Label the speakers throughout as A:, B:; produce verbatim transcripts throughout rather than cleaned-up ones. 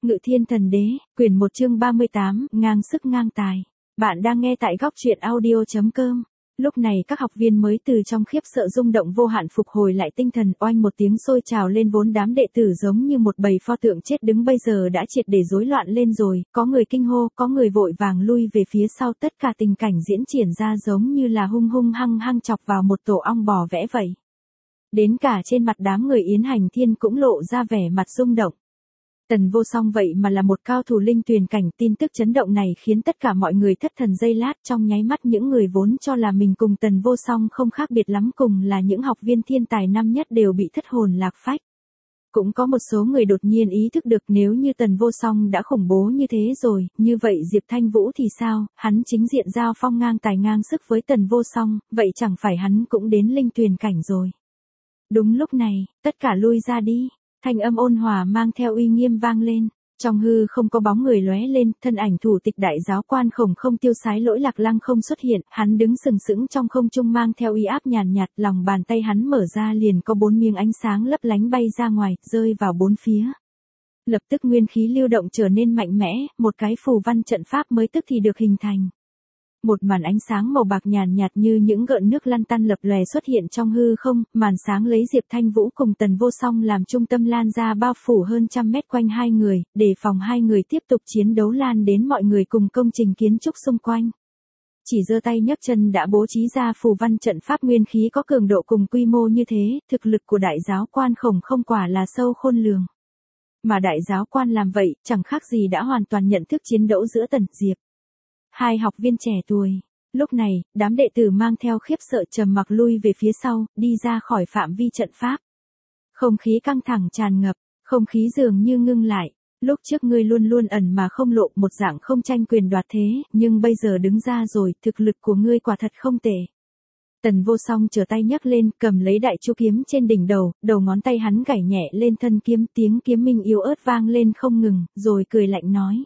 A: Ngự Thiên Thần Đế, quyển một chương ba mươi tám, ngang sức ngang tài. Bạn đang nghe tại góc truyện audio.com. Lúc này các học viên mới từ trong khiếp sợ rung động vô hạn phục hồi lại tinh thần, oanh một tiếng sôi trào lên, vốn đám đệ tử giống như một bầy pho tượng chết đứng bây giờ đã triệt để rối loạn lên rồi, có người kinh hô, có người vội vàng lui về phía sau, tất cả tình cảnh diễn triển ra giống như là hung hung hăng hăng chọc vào một tổ ong bò vẽ vậy. Đến cả trên mặt đám người Yến Hành Thiên cũng lộ ra vẻ mặt rung động. Tần Vô Song vậy mà là một cao thủ linh tuyền cảnh, tin tức chấn động này khiến tất cả mọi người thất thần giây lát, trong nháy mắt những người vốn cho là mình cùng Tần Vô Song không khác biệt lắm, cùng là những học viên thiên tài năm nhất, đều bị thất hồn lạc phách. Cũng có một số người đột nhiên ý thức được, nếu như Tần Vô Song đã khủng bố như thế rồi, như vậy Diệp Thanh Vũ thì sao, hắn chính diện giao phong ngang tài ngang sức với Tần Vô Song, vậy chẳng phải hắn cũng đến linh tuyền cảnh rồi. Đúng lúc này, tất cả lui ra đi. Thanh âm ôn hòa mang theo uy nghiêm vang lên, trong hư không có bóng người lóe lên, thân ảnh thủ tịch đại giáo quan Khổng Không Tiêu Sái Lỗi Lạc Lăng không xuất hiện, hắn đứng sừng sững trong không trung mang theo uy áp nhàn nhạt, lòng bàn tay hắn mở ra liền có bốn miếng ánh sáng lấp lánh bay ra ngoài, rơi vào bốn phía. Lập tức nguyên khí lưu động trở nên mạnh mẽ, một cái phù văn trận pháp mới tức thì được hình thành. Một màn ánh sáng màu bạc nhàn nhạt như những gợn nước lăn tăn lập lòe xuất hiện trong hư không, màn sáng lấy Diệp Thanh Vũ cùng Tần Vô Song làm trung tâm lan ra bao phủ hơn trăm mét quanh hai người, để phòng hai người tiếp tục chiến đấu lan đến mọi người cùng công trình kiến trúc xung quanh. Chỉ giơ tay nhấc chân đã bố trí ra phù văn trận pháp, nguyên khí có cường độ cùng quy mô như thế, thực lực của đại giáo quan Khổng Không quả là sâu khôn lường. Mà đại giáo quan làm vậy, chẳng khác gì đã hoàn toàn nhận thức chiến đấu giữa Tần Diệp. Hai học viên trẻ tuổi. Lúc này, đám đệ tử mang theo khiếp sợ trầm mặc lui về phía sau, đi ra khỏi phạm vi trận pháp. Không khí căng thẳng tràn ngập, không khí dường như ngưng lại. Lúc trước ngươi luôn luôn ẩn mà không lộ, một dạng không tranh quyền đoạt thế, nhưng bây giờ đứng ra rồi, thực lực của ngươi quả thật không tệ. Tần Vô Song trở tay nhấc lên, cầm lấy đại chu kiếm trên đỉnh đầu, đầu ngón tay hắn gảy nhẹ lên thân kiếm, tiếng kiếm minh yếu ớt vang lên không ngừng, rồi cười lạnh nói.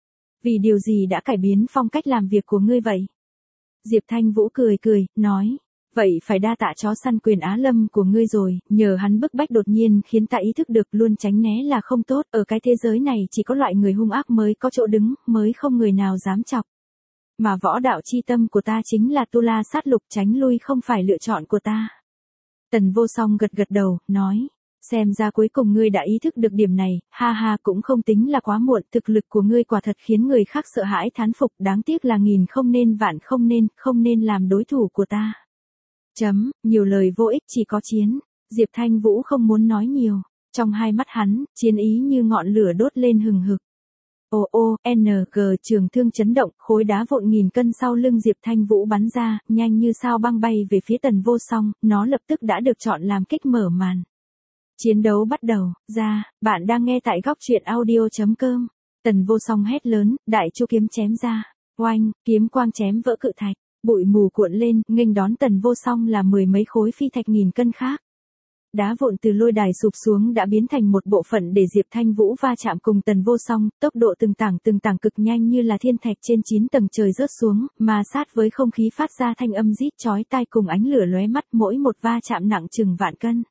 A: Vì điều gì đã cải biến phong cách làm việc của ngươi vậy? Diệp Thanh Vũ cười cười, nói. Vậy phải đa tạ chó săn Quyền Á Lâm của ngươi rồi, nhờ hắn bức bách đột nhiên khiến ta ý thức được luôn tránh né là không tốt, ở cái thế giới này chỉ có loại người hung ác mới có chỗ đứng, mới không người nào dám chọc. Mà võ đạo chi tâm của ta chính là tu la sát lục, tránh lui không phải lựa chọn của ta. Tần Vô Song gật gật đầu, nói. Xem ra cuối cùng ngươi đã ý thức được điểm này, ha ha, cũng không tính là quá muộn, thực lực của ngươi quả thật khiến người khác sợ hãi thán phục, đáng tiếc là nghìn không nên vạn không nên, không nên làm đối thủ của ta. Chấm, nhiều lời vô ích, chỉ có chiến. Diệp Thanh Vũ không muốn nói nhiều, trong hai mắt hắn, chiến ý như ngọn lửa đốt lên hừng hực. O O N G trường thương chấn động, khối đá vụn nghìn cân sau lưng Diệp Thanh Vũ bắn ra, nhanh như sao băng bay về phía Tần Vô Song, nó lập tức đã được chọn làm kích mở màn. Chiến đấu bắt đầu, ra, bạn đang nghe tại góc truyện audio.com. Tần Vô Song hét lớn, đại chu kiếm chém ra, oanh, kiếm quang chém vỡ cự thạch, bụi mù cuộn lên, nghênh đón Tần Vô Song là mười mấy khối phi thạch nghìn cân khác. Đá vụn từ lôi đài sụp xuống đã biến thành một bộ phận để Diệp Thanh Vũ va chạm cùng Tần Vô Song, tốc độ từng tảng từng tảng cực nhanh như là thiên thạch trên chín tầng trời rớt xuống, mà sát với không khí phát ra thanh âm rít chói tai cùng ánh lửa lóe mắt, mỗi một va chạm nặng chừng vạn cân.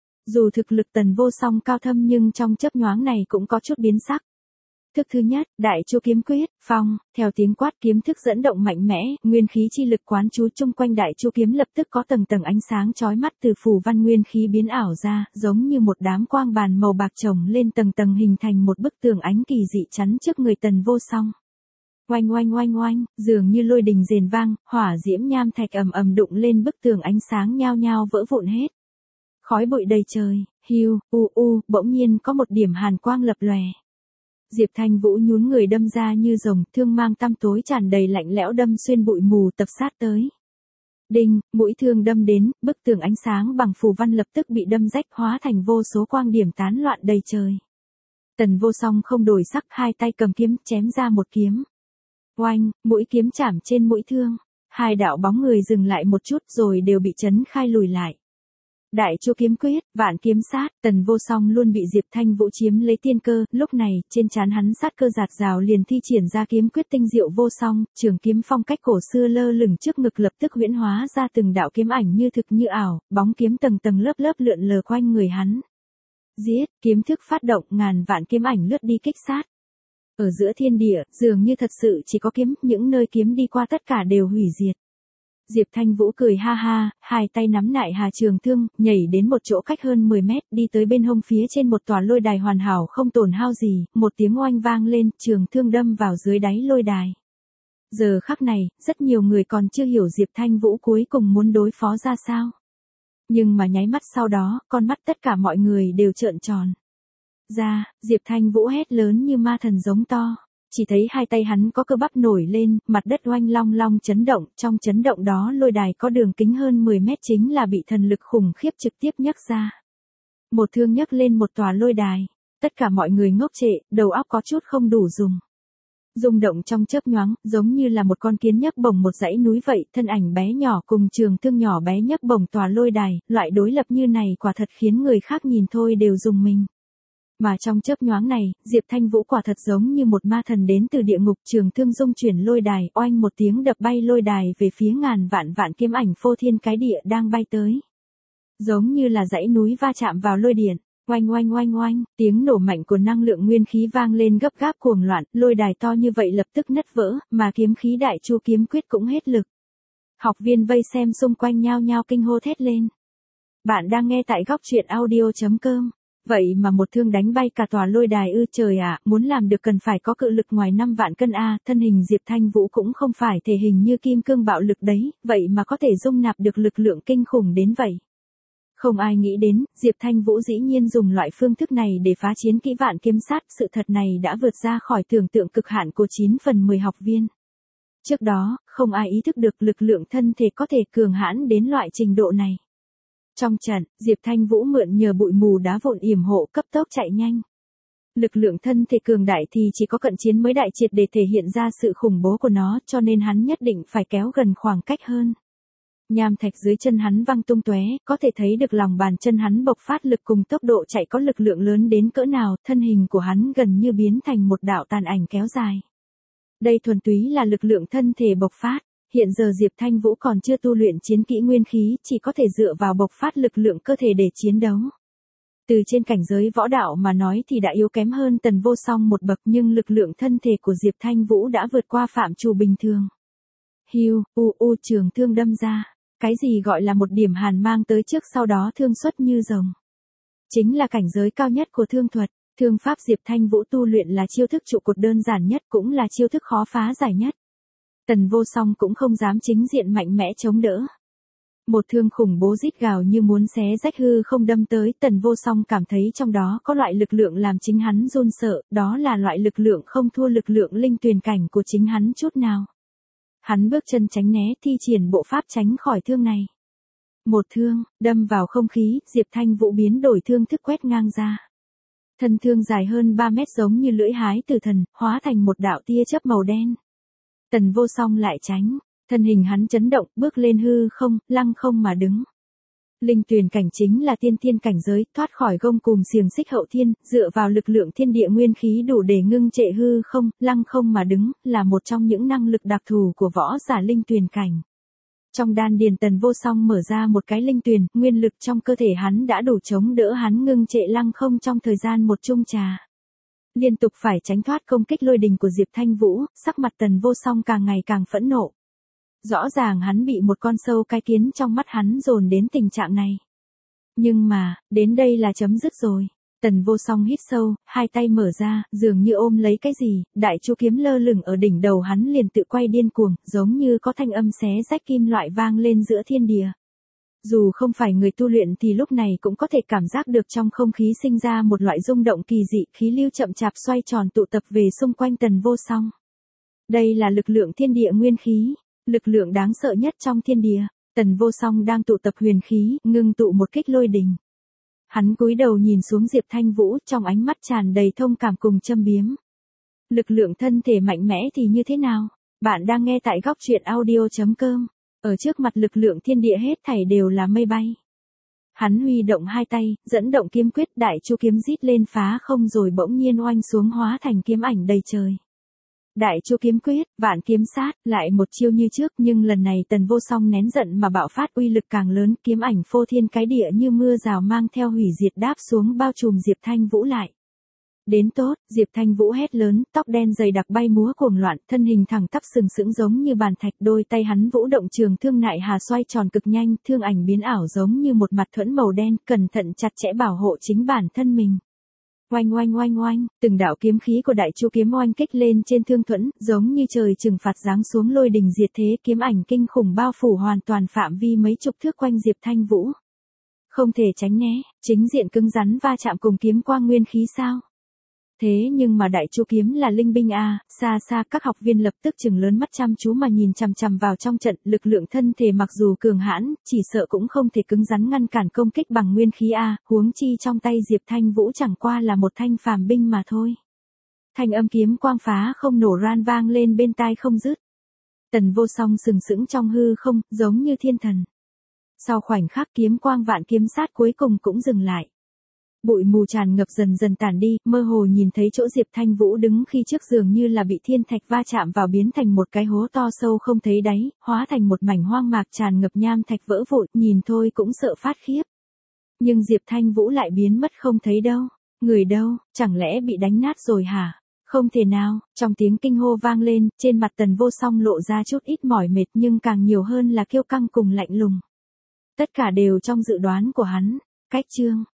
A: Dù thực lực Tần Vô Song cao thâm nhưng trong chớp nhoáng này cũng có chút biến sắc. Thức thứ nhất, đại chu kiếm quyết, phong, theo tiếng quát kiếm thức dẫn động mạnh mẽ, nguyên khí chi lực quán chú chung quanh đại chu kiếm lập tức có tầng tầng ánh sáng chói mắt từ phù văn nguyên khí biến ảo ra, giống như một đám quang bàn màu bạc chồng lên tầng tầng hình thành một bức tường ánh kỳ dị chắn trước người Tần Vô Song. Oanh oanh oanh oanh, dường như lôi đình rền vang, hỏa diễm nham thạch ầm ầm đụng lên bức tường ánh sáng nhao nhao vỡ vụn hết. Khói bụi đầy trời, hiu, u u, bỗng nhiên có một điểm hàn quang lập lòe. Diệp Thanh Vũ nhún người đâm ra như rồng, thương mang tăm tối tràn đầy lạnh lẽo đâm xuyên bụi mù tập sát tới. Đinh, mũi thương đâm đến, bức tường ánh sáng bằng phù văn lập tức bị đâm rách hóa thành vô số quang điểm tán loạn đầy trời. Tần Vô Song không đổi sắc, hai tay cầm kiếm chém ra một kiếm. Oanh, mũi kiếm chạm trên mũi thương, hai đạo bóng người dừng lại một chút rồi đều bị chấn khai lùi lại. Đại chu kiếm quyết, vạn kiếm sát, Tần Vô Song luôn bị Diệp Thanh Vũ chiếm lấy tiên cơ, lúc này, trên trán hắn sát cơ giạt rào liền thi triển ra kiếm quyết tinh diệu vô song, trường kiếm phong cách cổ xưa lơ lửng trước ngực lập tức huyễn hóa ra từng đạo kiếm ảnh như thực như ảo, bóng kiếm tầng tầng lớp lớp lượn lờ quanh người hắn. Giết, kiếm thức phát động, ngàn vạn kiếm ảnh lướt đi kích sát. Ở giữa thiên địa, dường như thật sự chỉ có kiếm, những nơi kiếm đi qua tất cả đều hủy diệt. Diệp Thanh Vũ cười ha ha, hai tay nắm nại hà trường thương, nhảy đến một chỗ cách hơn mười mét, đi tới bên hông phía trên một tòa lôi đài hoàn hảo không tổn hao gì, một tiếng oanh vang lên, trường thương đâm vào dưới đáy lôi đài. Giờ khắc này, rất nhiều người còn chưa hiểu Diệp Thanh Vũ cuối cùng muốn đối phó ra sao. Nhưng mà nháy mắt sau đó, con mắt tất cả mọi người đều trợn tròn. Ra, Diệp Thanh Vũ hét lớn như ma thần giống to. Chỉ thấy hai tay hắn có cơ bắp nổi lên, mặt đất oanh long long chấn động, trong chấn động đó lôi đài có đường kính hơn mười mét chính là bị thần lực khủng khiếp trực tiếp nhấc ra. Một thương nhấc lên một tòa lôi đài, tất cả mọi người ngốc trệ, đầu óc có chút không đủ dùng. Rung động trong chớp nhoáng, giống như là một con kiến nhấc bổng một dãy núi vậy, thân ảnh bé nhỏ cùng trường thương nhỏ bé nhấc bổng tòa lôi đài, loại đối lập như này quả thật khiến người khác nhìn thôi đều rùng mình. Mà trong chớp nhoáng này, Diệp Thanh Vũ quả thật giống như một ma thần đến từ địa ngục, trường thương dung chuyển lôi đài, oanh một tiếng đập bay lôi đài về phía ngàn vạn vạn kiếm ảnh phô thiên cái địa đang bay tới. Giống như là dãy núi va chạm vào lôi điện, oanh oanh oanh oanh, tiếng nổ mạnh của năng lượng nguyên khí vang lên gấp gáp cuồng loạn, lôi đài to như vậy lập tức nứt vỡ, mà kiếm khí đại chu kiếm quyết cũng hết lực. Học viên vây xem xung quanh nhao nhao kinh hô thét lên. Bạn đang nghe tại góc truyện audio chấm com. Vậy mà một thương đánh bay cả tòa lôi đài ư, trời ạ, à, muốn làm được cần phải có cự lực ngoài năm vạn cân a, à, thân hình Diệp Thanh Vũ cũng không phải thể hình như kim cương bạo lực đấy, vậy mà có thể dung nạp được lực lượng kinh khủng đến vậy. Không ai nghĩ đến, Diệp Thanh Vũ dĩ nhiên dùng loại phương thức này để phá chiến kỹ vạn kiếm sát, sự thật này đã vượt ra khỏi tưởng tượng cực hạn của chín phần mười học viên. Trước đó, không ai ý thức được lực lượng thân thể có thể cường hãn đến loại trình độ này. Trong trận, Diệp Thanh Vũ mượn nhờ bụi mù đá vụn yểm hộ cấp tốc chạy nhanh. Lực lượng thân thể cường đại thì chỉ có cận chiến mới đại triệt để thể hiện ra sự khủng bố của nó, cho nên hắn nhất định phải kéo gần khoảng cách hơn. Nham thạch dưới chân hắn văng tung tóe, có thể thấy được lòng bàn chân hắn bộc phát lực cùng tốc độ chạy có lực lượng lớn đến cỡ nào, thân hình của hắn gần như biến thành một đạo tàn ảnh kéo dài. Đây thuần túy là lực lượng thân thể bộc phát. Hiện giờ Diệp Thanh Vũ còn chưa tu luyện chiến kỹ nguyên khí, chỉ có thể dựa vào bộc phát lực lượng cơ thể để chiến đấu. Từ trên cảnh giới võ đạo mà nói thì đã yếu kém hơn Tần Vô Song một bậc, nhưng lực lượng thân thể của Diệp Thanh Vũ đã vượt qua phạm trù bình thường. Hiu, u u trường thương đâm ra. Cái gì gọi là một điểm hàn mang tới trước sau đó thương xuất như rồng. Chính là cảnh giới cao nhất của thương thuật. Thương pháp Diệp Thanh Vũ tu luyện là chiêu thức trụ cột đơn giản nhất, cũng là chiêu thức khó phá giải nhất. Tần Vô Song cũng không dám chính diện mạnh mẽ chống đỡ. Một thương khủng bố rít gào như muốn xé rách hư không đâm tới, Tần Vô Song cảm thấy trong đó có loại lực lượng làm chính hắn run sợ, đó là loại lực lượng không thua lực lượng linh tuyền cảnh của chính hắn chút nào. Hắn bước chân tránh né, thi triển bộ pháp tránh khỏi thương này. Một thương, đâm vào không khí, Diệp Thanh Vũ biến đổi thương thức quét ngang ra. Thân thương dài hơn ba mét giống như lưỡi hái tử thần, hóa thành một đạo tia chớp màu đen. Tần Vô Song lại tránh, thân hình hắn chấn động, bước lên hư không, lăng không mà đứng. Linh tuyền cảnh chính là tiên thiên cảnh giới, thoát khỏi gông cùm xiềng xích hậu thiên, dựa vào lực lượng thiên địa nguyên khí đủ để ngưng trệ hư không, lăng không mà đứng, là một trong những năng lực đặc thù của võ giả linh tuyền cảnh. Trong đan điền Tần Vô Song mở ra một cái linh tuyền, nguyên lực trong cơ thể hắn đã đủ chống đỡ hắn ngưng trệ lăng không trong thời gian một chung trà. Liên tục phải tránh thoát công kích lôi đình của Diệp Thanh Vũ, sắc mặt Tần Vô Song càng ngày càng phẫn nộ. Rõ ràng hắn bị một con sâu cái kiến trong mắt hắn dồn đến tình trạng này. Nhưng mà, đến đây là chấm dứt rồi. Tần Vô Song hít sâu, hai tay mở ra, dường như ôm lấy cái gì, đại chu kiếm lơ lửng ở đỉnh đầu hắn liền tự quay điên cuồng, giống như có thanh âm xé rách kim loại vang lên giữa thiên địa. Dù không phải người tu luyện thì lúc này cũng có thể cảm giác được trong không khí sinh ra một loại rung động kỳ dị, khí lưu chậm chạp xoay tròn tụ tập về xung quanh Tần Vô Song. Đây là lực lượng thiên địa nguyên khí, lực lượng đáng sợ nhất trong thiên địa. Tần Vô Song đang tụ tập huyền khí, ngưng tụ một kích lôi đình. Hắn cúi đầu nhìn xuống Diệp Thanh Vũ, trong ánh mắt tràn đầy thông cảm cùng châm biếm. Lực lượng thân thể mạnh mẽ thì như thế nào? Bạn đang nghe tại góc truyện audio chấm com. Ở trước mặt lực lượng thiên địa hết thảy đều là mây bay. Hắn huy động hai tay, dẫn động kiếm quyết, đại chu kiếm rít lên phá không rồi bỗng nhiên oanh xuống hóa thành kiếm ảnh đầy trời. Đại chu kiếm quyết, vạn kiếm sát, lại một chiêu như trước, nhưng lần này Tần Vô Song nén giận mà bạo phát uy lực càng lớn, kiếm ảnh phô thiên cái địa như mưa rào mang theo hủy diệt đáp xuống bao trùm Diệp Thanh Vũ lại. Đến tốt, Diệp Thanh Vũ hét lớn, tóc đen dày đặc bay múa cuồng loạn, thân hình thẳng tắp sừng sững giống như bàn thạch, đôi tay hắn vũ động trường thương nại hà xoay tròn cực nhanh, thương ảnh biến ảo giống như một mặt thuẫn màu đen, cẩn thận chặt chẽ bảo hộ chính bản thân mình. Oanh oanh oanh oanh, từng đạo kiếm khí của đại chu kiếm oanh kích lên trên thương thuẫn, giống như trời trừng phạt giáng xuống lôi đình diệt thế, kiếm ảnh kinh khủng bao phủ hoàn toàn phạm vi mấy chục thước quanh Diệp Thanh Vũ. Không thể tránh né, chính diện cứng rắn va chạm cùng kiếm quang nguyên khí sao? Thế nhưng mà đại chu kiếm là linh binh a, xa xa các học viên lập tức trừng lớn mắt chăm chú mà nhìn chằm chằm vào trong trận, lực lượng thân thể mặc dù cường hãn, chỉ sợ cũng không thể cứng rắn ngăn cản công kích bằng nguyên khí a, huống chi trong tay Diệp Thanh Vũ chẳng qua là một thanh phàm binh mà thôi. Thanh âm kiếm quang phá không nổ ran vang lên bên tai không dứt. Tần Vô Song sừng sững trong hư không, giống như thiên thần. Sau khoảnh khắc kiếm quang vạn kiếm sát cuối cùng cũng dừng lại. Bụi mù tràn ngập dần dần tản đi, mơ hồ nhìn thấy chỗ Diệp Thanh Vũ đứng khi trước dường như là bị thiên thạch va chạm vào biến thành một cái hố to sâu không thấy đáy, hóa thành một mảnh hoang mạc tràn ngập nham thạch vỡ vụn, nhìn thôi cũng sợ phát khiếp. Nhưng Diệp Thanh Vũ lại biến mất không thấy đâu, người đâu, chẳng lẽ bị đánh nát rồi hả? Không thể nào, trong tiếng kinh hô vang lên, trên mặt Tần Vô Song lộ ra chút ít mỏi mệt nhưng càng nhiều hơn là kiêu căng cùng lạnh lùng. Tất cả đều trong dự đoán của hắn, cách chương.